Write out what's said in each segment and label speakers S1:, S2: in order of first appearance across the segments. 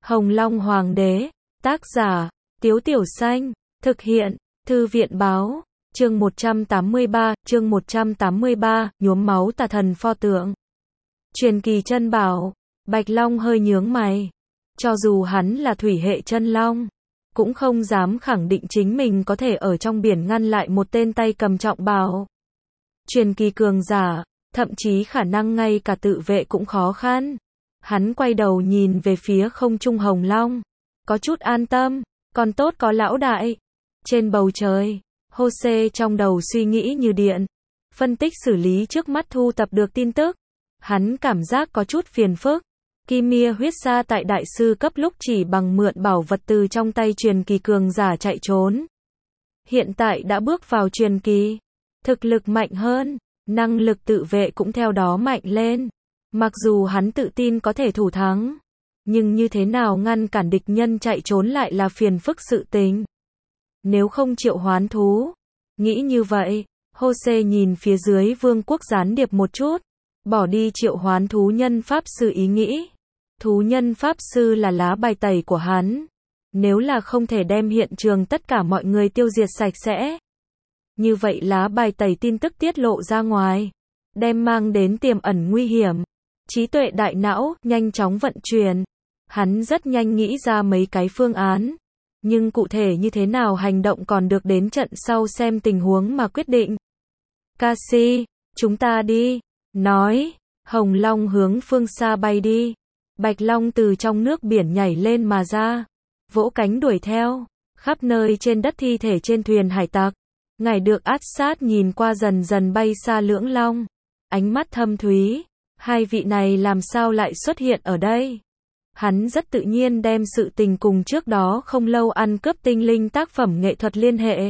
S1: Hồng Long Hoàng đế, tác giả, Tiếu Tiểu Xanh, thực hiện, Thư viện báo, chương 183, nhuốm máu tà thần pho tượng. Truyền kỳ chân bảo, Bạch Long hơi nhướng mày. Cho dù hắn là thủy hệ chân long, cũng không dám khẳng định chính mình có thể ở trong biển ngăn lại một tên tay cầm trọng bảo. Truyền kỳ cường giả, thậm chí khả năng ngay cả tự vệ cũng khó khăn. Hắn quay đầu nhìn về phía không trung Hồng Long, có chút an tâm, còn tốt có lão đại. Trên bầu trời, Jose trong đầu suy nghĩ như điện, phân tích xử lý trước mắt thu tập được tin tức. Hắn cảm giác có chút phiền phức. Kimia huyết sa tại đại sư cấp lúc chỉ bằng mượn bảo vật từ trong tay truyền kỳ cường giả chạy trốn. Hiện tại đã bước vào truyền kỳ, thực lực mạnh hơn, năng lực tự vệ cũng theo đó mạnh lên. Mặc dù hắn tự tin có thể thủ thắng, nhưng như thế nào ngăn cản địch nhân chạy trốn lại là phiền phức sự tình. Nếu không triệu hoán thú, nghĩ như vậy, Jose nhìn phía dưới vương quốc gián điệp một chút, bỏ đi triệu hoán thú nhân pháp sư ý nghĩ. Thú nhân pháp sư là lá bài tẩy của hắn. Nếu là không thể đem hiện trường tất cả mọi người tiêu diệt sạch sẽ, như vậy lá bài tẩy tin tức tiết lộ ra ngoài, đem mang đến tiềm ẩn nguy hiểm. Trí tuệ đại não, nhanh chóng vận chuyển. Hắn rất nhanh nghĩ ra mấy cái phương án. Nhưng cụ thể như thế nào hành động còn được đến trận sau xem tình huống mà quyết định. Cassie, chúng ta đi. Nói, Hồng Long hướng phương xa bay đi. Bạch Long từ trong nước biển nhảy lên mà ra, vỗ cánh đuổi theo. Khắp nơi trên đất thi thể trên thuyền hải tặc. Ngài được át sát nhìn qua dần dần bay xa Lưỡng Long. Ánh mắt thâm thúy. Hai vị này làm sao lại xuất hiện ở đây? Hắn rất tự nhiên đem sự tình cùng trước đó không lâu ăn cướp tinh linh tác phẩm nghệ thuật liên hệ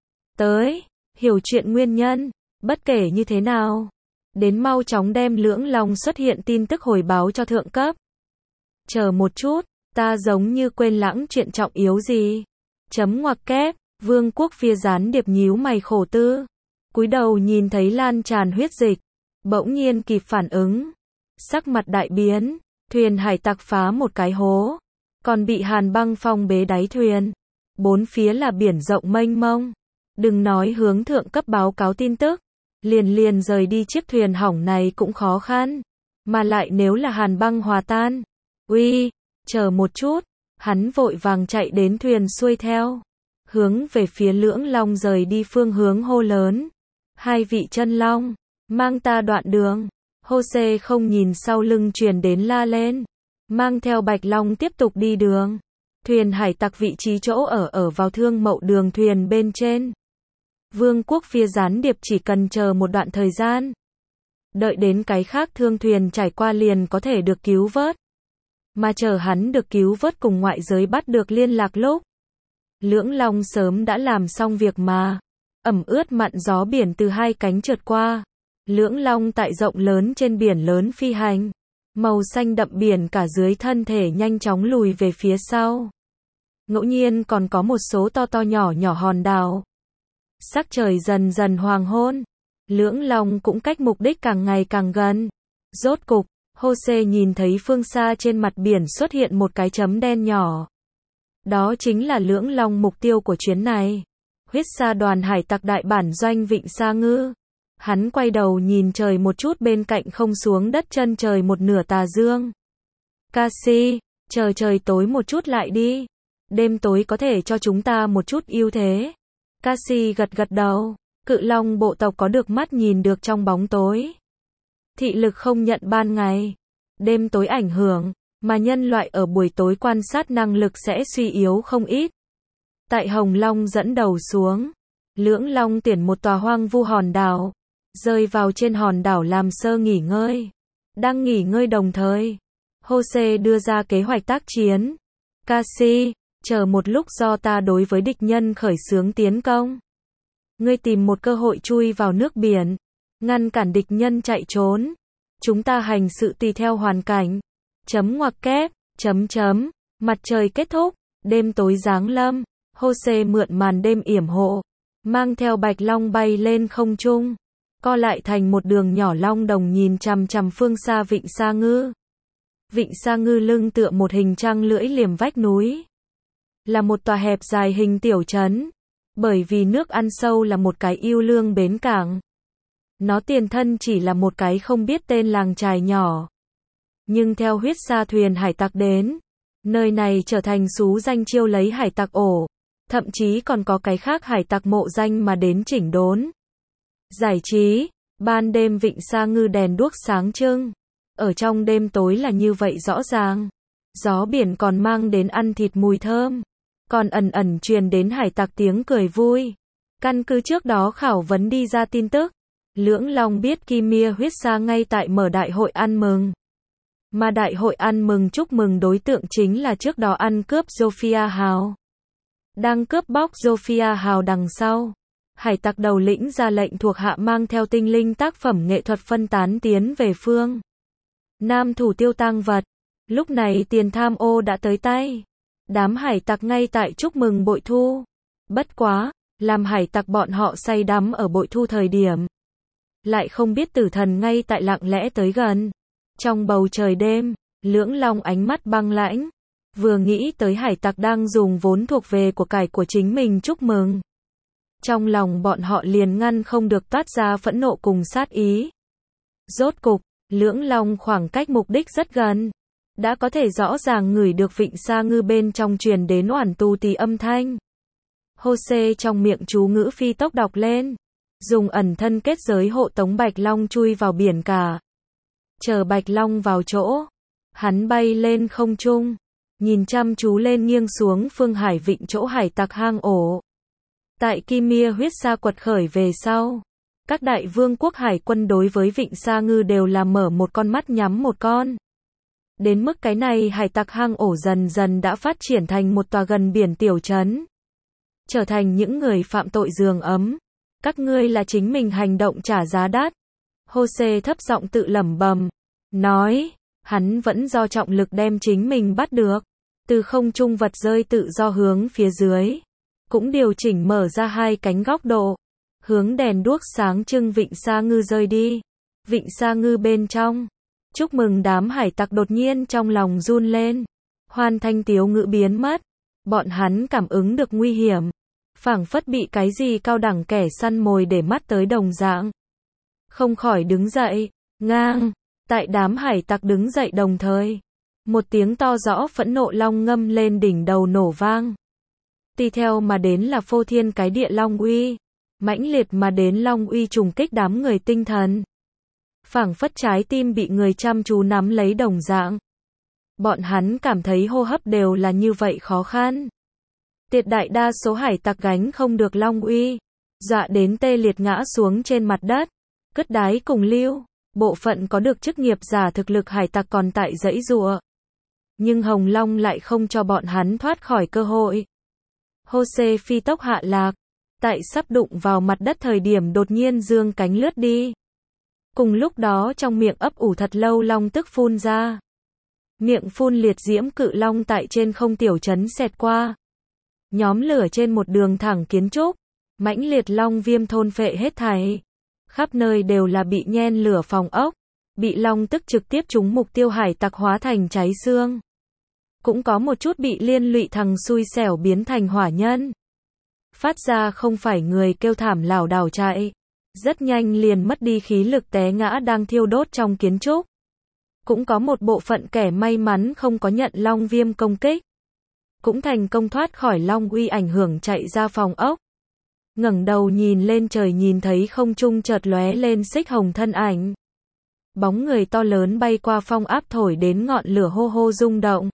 S1: tới, hiểu chuyện nguyên nhân, bất kể như thế nào, đến mau chóng đem Lưỡng Long xuất hiện tin tức hồi báo cho thượng cấp. Chờ một chút, ta giống như quên lãng chuyện trọng yếu gì. Chấm ngoặc kép, vương quốc phía gián điệp nhíu mày khổ tư, cúi đầu nhìn thấy lan tràn huyết dịch, bỗng nhiên kịp phản ứng, sắc mặt đại biến. Thuyền hải tặc phá một cái hố, còn bị Hàn Băng Phong bế đáy thuyền. Bốn phía là biển rộng mênh mông. Đừng nói hướng thượng cấp báo cáo tin tức, liền rời đi chiếc thuyền hỏng này cũng khó khăn. Mà lại nếu là Hàn Băng hòa tan. Uy, chờ một chút, hắn vội vàng chạy đến thuyền xuôi theo, hướng về phía Lưỡng Long rời đi phương hướng hô lớn. Hai vị chân long, mang ta đoạn đường. Jose không nhìn sau lưng truyền đến la lên, mang theo Bạch Long tiếp tục đi đường. Thuyền hải tặc vị trí chỗ ở vào thương mậu đường thuyền bên trên. Vương quốc phía gián điệp chỉ cần chờ một đoạn thời gian, đợi đến cái khác thương thuyền trải qua liền có thể được cứu vớt. Mà chờ hắn được cứu vớt cùng ngoại giới bắt được liên lạc lúc, Lưỡng Long sớm đã làm xong việc mà. Ẩm ướt mặn gió biển từ hai cánh trượt qua. Lưỡng Long tại rộng lớn trên biển lớn phi hành. Màu xanh đậm biển cả dưới thân thể nhanh chóng lùi về phía sau. Ngẫu nhiên còn có một số to nhỏ nhỏ hòn đảo. Sắc trời dần dần hoàng hôn. Lưỡng Long cũng cách mục đích càng ngày càng gần. Rốt cục, Jose nhìn thấy phương xa trên mặt biển xuất hiện một cái chấm đen nhỏ. Đó chính là Lưỡng Long mục tiêu của chuyến này. Huyết sa đoàn hải tặc đại bản doanh Vịnh Sa Ngư. Hắn quay đầu nhìn trời một chút bên cạnh không xuống đất chân trời một nửa tà dương. Cassie, chờ trời tối một chút lại đi. Đêm tối có thể cho chúng ta một chút ưu thế. Cassie gật đầu. Cự long bộ tộc có được mắt nhìn được trong bóng tối. Thị lực không nhận ban ngày. Đêm tối ảnh hưởng, mà nhân loại ở buổi tối quan sát năng lực sẽ suy yếu không ít. Tại Hồng Long dẫn đầu xuống, Lưỡng Long tuyển một tòa hoang vu hòn đảo, rơi vào trên hòn đảo làm sơ nghỉ ngơi. Đang nghỉ ngơi đồng thời, Jose đưa ra kế hoạch tác chiến. Cassie, chờ một lúc do ta đối với địch nhân khởi xướng tiến công. Ngươi tìm một cơ hội chui vào nước biển, ngăn cản địch nhân chạy trốn. Chúng ta hành sự tùy theo hoàn cảnh. Chấm ngoặc kép, mặt trời kết thúc, đêm tối giáng lâm. Jose mượn màn đêm yểm hộ, mang theo Bạch Long bay lên không trung, co lại thành một đường nhỏ long đồng nhìn chằm chằm phương xa Vịnh Sa Ngư. Vịnh Sa Ngư lưng tựa một hình trăng lưỡi liềm vách núi. Là một tòa hẹp dài hình tiểu trấn. Bởi vì nước ăn sâu là một cái yêu lương bến cảng. Nó tiền thân chỉ là một cái không biết tên làng chài nhỏ. Nhưng theo huyết sa thuyền hải tặc đến, nơi này trở thành xú danh chiêu lấy hải tặc ổ. Thậm chí còn có cái khác hải tặc mộ danh mà đến chỉnh đốn. Giải trí, ban đêm Vịnh Sa Ngư đèn đuốc sáng trưng. Ở trong đêm tối là như vậy rõ ràng. Gió biển còn mang đến ăn thịt mùi thơm. Còn ẩn ẩn truyền đến hải tặc tiếng cười vui. Căn cứ trước đó khảo vấn đi ra tin tức. Lưỡng Long biết Kimia huyết sa ngay tại mở đại hội ăn mừng. Mà đại hội ăn mừng chúc mừng đối tượng chính là trước đó ăn cướp Sophia Hào. Đang cướp bóc Sophia Hào đằng sau. Hải tặc đầu lĩnh ra lệnh thuộc hạ mang theo tinh linh tác phẩm nghệ thuật phân tán tiến về phương Nam thủ tiêu tang vật. Lúc này tiền tham ô đã tới tay. Đám hải tặc ngay tại chúc mừng bội thu. Bất quá, làm hải tặc bọn họ say đắm ở bội thu thời điểm. Lại không biết tử thần ngay tại lặng lẽ tới gần. Trong bầu trời đêm, Lưỡng Long ánh mắt băng lãnh. Vừa nghĩ tới hải tặc đang dùng vốn thuộc về của cải của chính mình chúc mừng. Trong lòng bọn họ liền ngăn không được toát ra phẫn nộ cùng sát ý. Rốt cục, Lưỡng Long khoảng cách mục đích rất gần. Đã có thể rõ ràng ngửi được Vịnh Sa Ngư bên trong truyền đến oản tu tì âm thanh. Jose trong miệng chú ngữ phi tốc đọc lên. Dùng ẩn thân kết giới hộ tống Bạch Long chui vào biển cả. Chờ Bạch Long vào chỗ. Hắn bay lên không trung. Nhìn chăm chú lên nghiêng xuống phương hải vịnh chỗ hải tặc hang ổ. Tại Kimia huyết sa quật khởi về sau. Các đại vương quốc hải quân đối với Vịnh Sa Ngư đều là mở một con mắt nhắm một con. Đến mức cái này hải tặc hang ổ dần dần đã phát triển thành một tòa gần biển tiểu trấn. Trở thành những người phạm tội giường ấm. Các ngươi là chính mình hành động trả giá đắt. Jose thấp giọng tự lẩm bẩm. Nói, hắn vẫn do trọng lực đem chính mình bắt được. Từ không trung vật rơi tự do hướng phía dưới. Cũng điều chỉnh mở ra hai cánh góc độ. Hướng đèn đuốc sáng trưng Vịnh Sa Ngư rơi đi. Vịnh Sa Ngư bên trong. Chúc mừng đám hải tặc đột nhiên trong lòng run lên. Hoan thanh tiếu ngữ biến mất. Bọn hắn cảm ứng được nguy hiểm. Phảng phất bị cái gì cao đẳng kẻ săn mồi để mắt tới đồng dạng. Không khỏi đứng dậy. Ngang. Tại đám hải tặc đứng dậy đồng thời. Một tiếng to rõ phẫn nộ long ngâm lên đỉnh đầu nổ vang. Tùy theo mà đến là phô thiên cái địa long uy. Mãnh liệt mà đến long uy trùng kích đám người tinh thần. Phảng phất trái tim bị người chăm chú nắm lấy đồng dạng. Bọn hắn cảm thấy hô hấp đều là như vậy khó khăn. Tuyệt đại đa số hải tặc gánh không được long uy. Dọa đến tê liệt ngã xuống trên mặt đất. Cất đái cùng lưu. Bộ phận có được chức nghiệp giả thực lực hải tặc còn tại giãy giụa. Nhưng Hồng Long lại không cho bọn hắn thoát khỏi cơ hội. Jose phi tốc hạ lạc. Tại sắp đụng vào mặt đất thời điểm đột nhiên dương cánh lướt đi. Cùng lúc đó trong miệng ấp ủ thật lâu long tức phun ra. Miệng phun liệt diễm cự long tại trên không tiểu trấn xẹt qua. Nhóm lửa trên một đường thẳng kiến trúc. Mãnh liệt long viêm thôn phệ hết thảy. Khắp nơi đều là bị nhen lửa phòng ốc. Bị long tức trực tiếp trúng mục tiêu hải tặc hóa thành cháy xương. Cũng có một chút bị liên lụy thằng xui xẻo biến thành hỏa nhân. Phát ra không phải người kêu thảm lảo đảo chạy. Rất nhanh liền mất đi khí lực té ngã đang thiêu đốt trong kiến trúc. Cũng có một bộ phận kẻ may mắn không có nhận long viêm công kích. Cũng thành công thoát khỏi long uy ảnh hưởng chạy ra phòng ốc. Ngẩng đầu nhìn lên trời nhìn thấy không trung chợt lóe lên xích hồng thân ảnh. Bóng người to lớn bay qua phong áp thổi đến ngọn lửa hô hô rung động.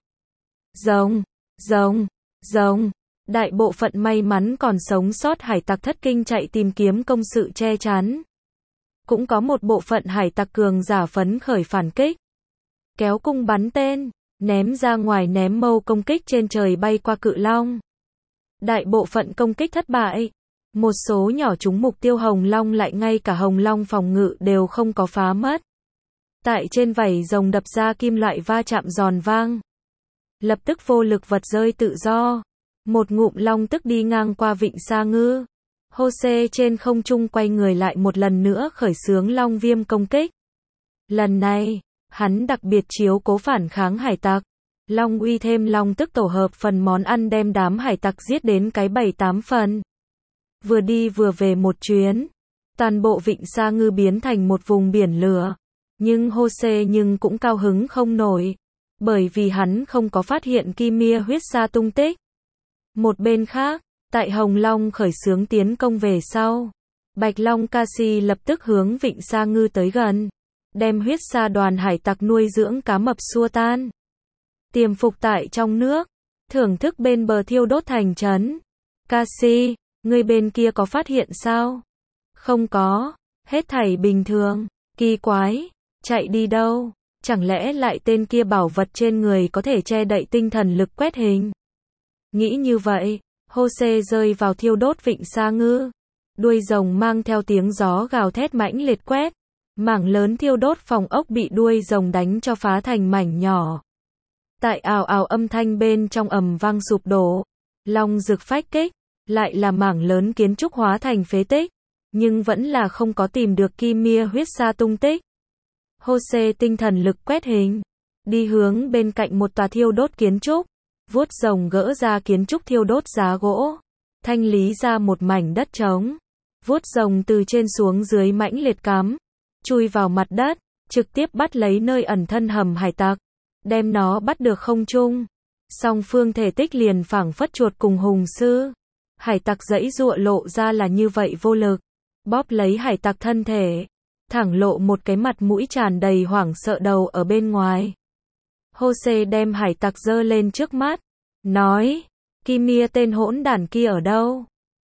S1: Rồng, rồng, rồng. Đại bộ phận may mắn còn sống sót hải tặc thất kinh chạy tìm kiếm công sự che chắn. Cũng có một bộ phận hải tặc cường giả phấn khởi phản kích. Kéo cung bắn tên, ném ra ngoài ném mâu công kích trên trời bay qua cự long. Đại bộ phận công kích thất bại. Một số nhỏ trúng mục tiêu hồng long lại ngay cả hồng long phòng ngự đều không có phá mất. Tại trên vảy rồng đập ra kim loại va chạm giòn vang. Lập tức vô lực vật rơi tự do. Một ngụm long tức đi ngang qua Vịnh Sa Ngư. Jose trên không trung quay người lại một lần nữa khởi xướng long viêm công kích. Lần này, Hắn đặc biệt chiếu cố phản kháng hải tặc. Long uy thêm long tức tổ hợp phần món ăn đem đám hải tặc giết đến cái 7-8 phần. Vừa đi vừa về một chuyến, toàn bộ vịnh Sa Ngư biến thành một vùng biển lửa. Nhưng Jose cũng cao hứng không nổi, bởi vì hắn không có phát hiện Kimia huyết sa tung tích. Một bên khác, tại Hồng Long khởi xướng tiến công về sau, Bạch Long Casi lập tức hướng vịnh Sa Ngư tới gần, đem huyết sa đoàn hải tặc nuôi dưỡng cá mập xua tan. Tiềm phục tại trong nước, thưởng thức bên bờ thiêu đốt thành trấn. Casi, người bên kia có phát hiện sao? Không có, hết thảy bình thường. Kỳ quái, chạy đi đâu? Chẳng lẽ lại tên kia bảo vật trên người có thể che đậy tinh thần lực quét hình? Nghĩ như vậy, Jose rơi vào thiêu đốt vịnh Sa Ngư. Đuôi rồng mang theo tiếng gió gào thét mãnh liệt quét. Mảng lớn thiêu đốt phòng ốc bị đuôi rồng đánh cho phá thành mảnh nhỏ. Tại ào ào âm thanh bên trong ầm vang sụp đổ. Long rực phách kích, lại là mảng lớn kiến trúc hóa thành phế tích. Nhưng vẫn là không có tìm được Kimia huyết sa tung tích. Jose tinh thần lực quét hình, đi hướng bên cạnh một tòa thiêu đốt kiến trúc, vuốt rồng gỡ ra kiến trúc thiêu đốt giá gỗ, thanh lý ra một mảnh đất trống, vuốt rồng từ trên xuống dưới mãnh liệt cắm, chui vào mặt đất, trực tiếp bắt lấy nơi ẩn thân hầm hải tặc, đem nó bắt được không trung. Song phương thể tích liền phảng phất chuột cùng hùng sư. Hải tặc giãy giụa lộ ra là như vậy vô lực, bóp lấy hải tặc thân thể, thẳng lộ một cái mặt mũi tràn đầy hoảng sợ đầu ở bên ngoài. Jose đem hải tặc giơ lên trước mắt, nói, Kimia tên hỗn đản kia ở đâu?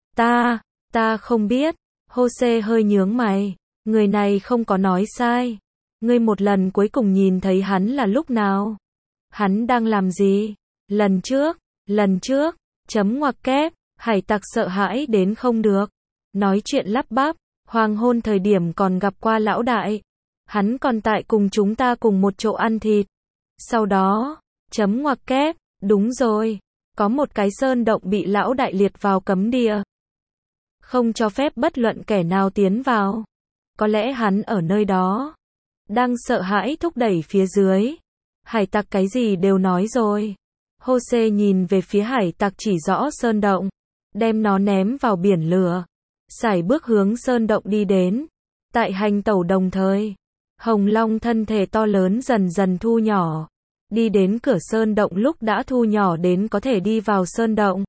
S1: Ta không biết. Jose hơi nhướng mày, người này không có nói sai. Ngươi một lần cuối cùng nhìn thấy hắn là lúc nào? Hắn đang làm gì? Lần trước, chấm ngoặc kép, hải tặc sợ hãi đến không được. Nói chuyện lắp bắp, hoàng hôn thời điểm còn gặp qua lão đại. Hắn còn tại cùng chúng ta cùng một chỗ ăn thịt. Sau đó, chấm ngoặc kép, đúng rồi, có một cái sơn động bị lão đại liệt vào cấm địa. Không cho phép bất luận kẻ nào tiến vào. Có lẽ hắn ở nơi đó, đang sợ hãi thúc đẩy phía dưới. Hải tặc cái gì đều nói rồi. Jose nhìn về phía hải tặc chỉ rõ sơn động, đem nó ném vào biển lửa. Sải bước hướng sơn động đi đến. Tại hành tẩu đồng thời, Hồng Long thân thể to lớn dần dần thu nhỏ. Đi đến cửa sơn động lúc đã thu nhỏ đến có thể đi vào sơn động.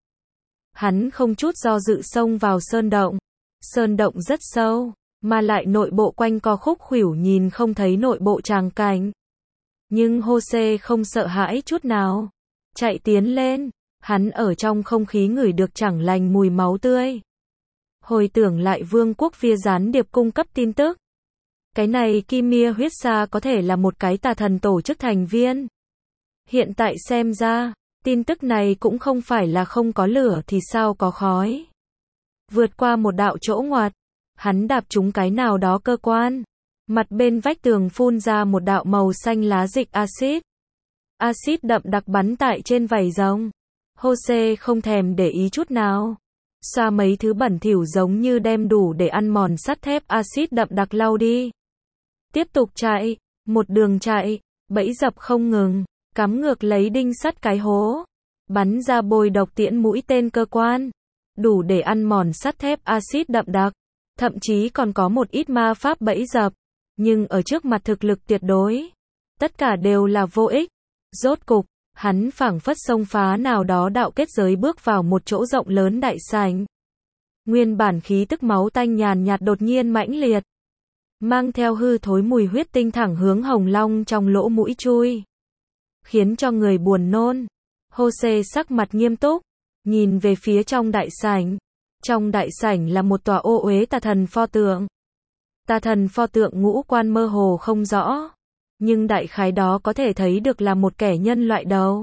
S1: Hắn không chút do dự xông vào sơn động. Sơn động rất sâu, mà lại nội bộ quanh co khúc khuỷu nhìn không thấy nội bộ tràng cảnh. Nhưng Jose không sợ hãi chút nào. Chạy tiến lên, hắn ở trong không khí ngửi được chẳng lành mùi máu tươi. Hồi tưởng lại vương quốc phía gián điệp cung cấp tin tức. Cái này Kimia huyết sa có thể là một cái tà thần tổ chức thành viên. Hiện tại xem ra, tin tức này cũng không phải là không có lửa thì sao có khói. Vượt qua một đạo chỗ ngoặt, hắn đạp trúng cái nào đó cơ quan. Mặt bên vách tường phun ra một đạo màu xanh lá dịch axit. Axit đậm đặc bắn tại trên vảy rồng. Jose không thèm để ý chút nào. Xoa mấy thứ bẩn thỉu giống như đem đủ để ăn mòn sắt thép axit đậm đặc lau đi. Tiếp tục chạy, một đường chạy, bẫy dập không ngừng, cắm ngược lấy đinh sắt cái hố. Bắn ra bồi độc tiễn mũi tên cơ quan. Đủ để ăn mòn sắt thép axit đậm đặc. Thậm chí còn có một ít ma pháp bẫy dập. Nhưng ở trước mặt thực lực tuyệt đối, tất cả đều là vô ích. Rốt cục, hắn phảng phất xông phá nào đó đạo kết giới bước vào một chỗ rộng lớn đại sảnh. Nguyên bản khí tức máu tanh nhàn nhạt đột nhiên mãnh liệt, mang theo hư thối mùi huyết tinh thẳng hướng Hồng Long trong lỗ mũi chui, khiến cho người buồn nôn. Jose sắc mặt nghiêm túc, nhìn về phía trong đại sảnh. Trong đại sảnh là một tòa ô uế tà thần pho tượng. Tà thần pho tượng ngũ quan mơ hồ không rõ, nhưng đại khái đó có thể thấy được là một kẻ nhân loại đầu.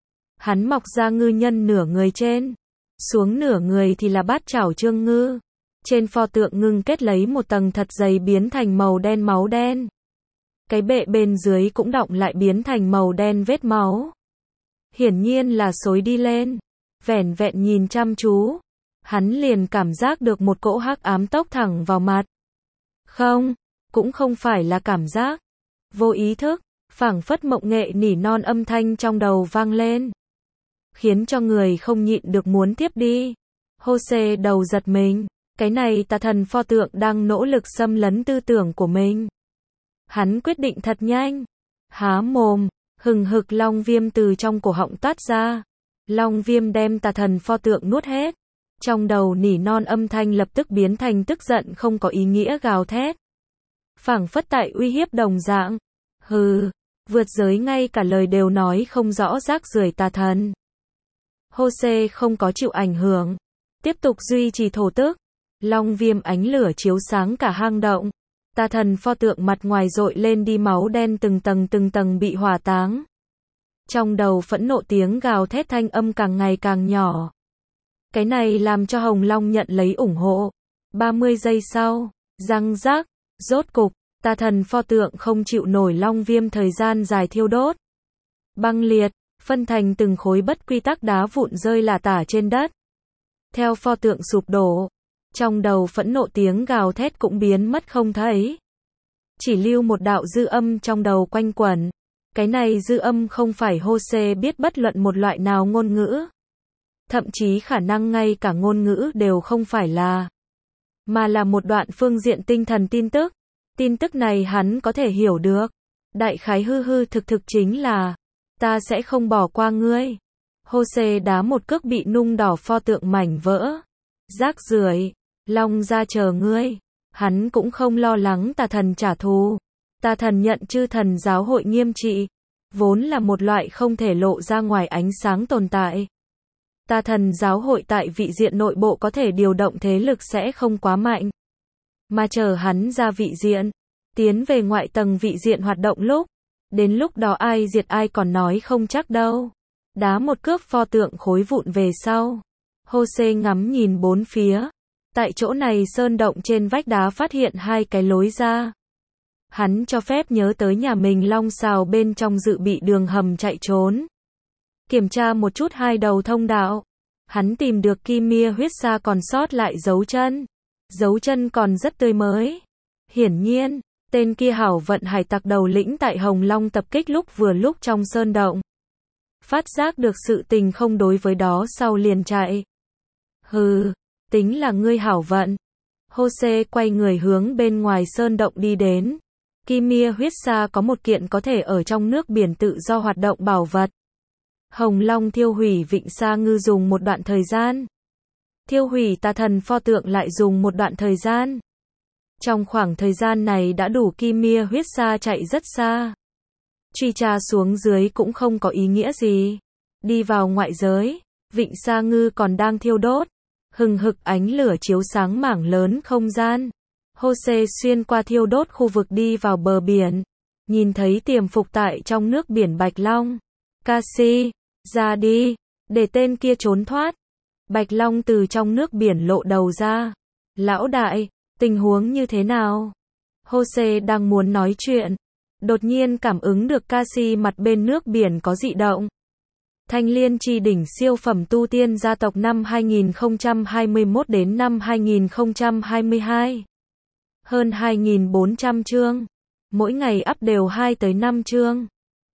S1: Hắn mọc ra ngư nhân nửa người trên, xuống nửa người thì là bát chảo trương ngư. Trên pho tượng ngưng kết lấy một tầng thật dày biến thành màu đen máu đen. Cái bệ bên dưới cũng đọng lại biến thành màu đen vết máu. Hiển nhiên là xối đi lên. Vẻn vẹn nhìn chăm chú, hắn liền cảm giác được một cỗ hắc ám tốc thẳng vào mặt. Không, cũng không phải là cảm giác. Vô ý thức, phảng phất mộng nghệ nỉ non âm thanh trong đầu vang lên, khiến cho người không nhịn được muốn tiếp đi. Jose đầu giật mình, cái này tà thần pho tượng đang nỗ lực xâm lấn tư tưởng của mình. Hắn quyết định thật nhanh, há mồm, hừng hực long viêm từ trong cổ họng toát ra. Long viêm đem tà thần pho tượng nuốt hết. Trong đầu nỉ non âm thanh lập tức biến thành tức giận không có ý nghĩa gào thét. Phảng phất tại uy hiếp đồng dạng. Hừ, vượt giới ngay cả lời đều nói không rõ rác rưởi tà thần. Jose không có chịu ảnh hưởng, tiếp tục duy trì thổ tức. Long viêm ánh lửa chiếu sáng cả hang động. Tà thần pho tượng mặt ngoài dội lên đi máu đen từng tầng bị hỏa táng. Trong đầu phẫn nộ tiếng gào thét thanh âm càng ngày càng nhỏ. Cái này làm cho Hồng Long nhận lấy ủng hộ. 30 giây sau, răng rác, rốt cục, tà thần pho tượng không chịu nổi long viêm thời gian dài thiêu đốt. Băng liệt, phân thành từng khối bất quy tắc đá vụn rơi lả tả trên đất. Theo pho tượng sụp đổ, trong đầu phẫn nộ tiếng gào thét cũng biến mất không thấy. Chỉ lưu một đạo dư âm trong đầu quanh quẩn. Cái này dư âm không phải Jose biết bất luận một loại nào ngôn ngữ. Thậm chí khả năng ngay cả ngôn ngữ đều không phải là. Mà là một đoạn phương diện tinh thần tin tức. Tin tức này hắn có thể hiểu được. Đại khái hư thực chính là, ta sẽ không bỏ qua ngươi. Jose đá một cước bị nung đỏ pho tượng mảnh vỡ. Rác rưởi, long ra chờ ngươi. Hắn cũng không lo lắng tà thần trả thù. Tà thần nhận chư thần giáo hội nghiêm trị, vốn là một loại không thể lộ ra ngoài ánh sáng tồn tại. Tà thần giáo hội tại vị diện nội bộ có thể điều động thế lực sẽ không quá mạnh. Mà chờ hắn ra vị diện, tiến về ngoại tầng vị diện hoạt động lúc, đến lúc đó ai diệt ai còn nói không chắc đâu. Đá một cước pho tượng khối vụn về sau. Jose ngắm nhìn bốn phía. Tại chỗ này sơn động trên vách đá phát hiện hai cái lối ra. Hắn cho phép nhớ tới nhà mình long xào bên trong dự bị đường hầm chạy trốn. Kiểm tra một chút hai đầu thông đạo. Hắn tìm được Kimia huyết sa còn sót lại dấu chân. Dấu chân còn rất tươi mới. Hiển nhiên, tên kia hảo vận hải tặc đầu lĩnh tại Hồng Long tập kích lúc trong sơn động. Phát giác được sự tình không đối với đó sau liền chạy. Hừ, tính là ngươi hảo vận. Jose quay người hướng bên ngoài sơn động đi đến. Kimia huyết sa có một kiện có thể ở trong nước biển tự do hoạt động bảo vật. Hồng Long thiêu hủy vịnh sa ngư dùng một đoạn thời gian. Thiêu hủy tà thần pho tượng lại dùng một đoạn thời gian. Trong khoảng thời gian này đã đủ Kimia huyết sa chạy rất xa. Truy tra xuống dưới cũng không có ý nghĩa gì. Đi vào ngoại giới, vịnh sa ngư còn đang thiêu đốt. Hừng hực ánh lửa chiếu sáng mảng lớn không gian. Jose xuyên qua thiêu đốt khu vực đi vào bờ biển. Nhìn thấy tiềm phục tại trong nước biển Bạch Long. Cassie, ra đi, để tên kia trốn thoát. Bạch Long từ trong nước biển lộ đầu ra. Lão đại, tình huống như thế nào? Jose đang muốn nói chuyện. Đột nhiên cảm ứng được Cassie mặt bên nước biển có dị động. Thanh Liên Chi đỉnh siêu phẩm tu tiên gia tộc năm 2021 đến năm 2022. Hơn 2.400 chương. Mỗi ngày up đều 2 tới 5 chương.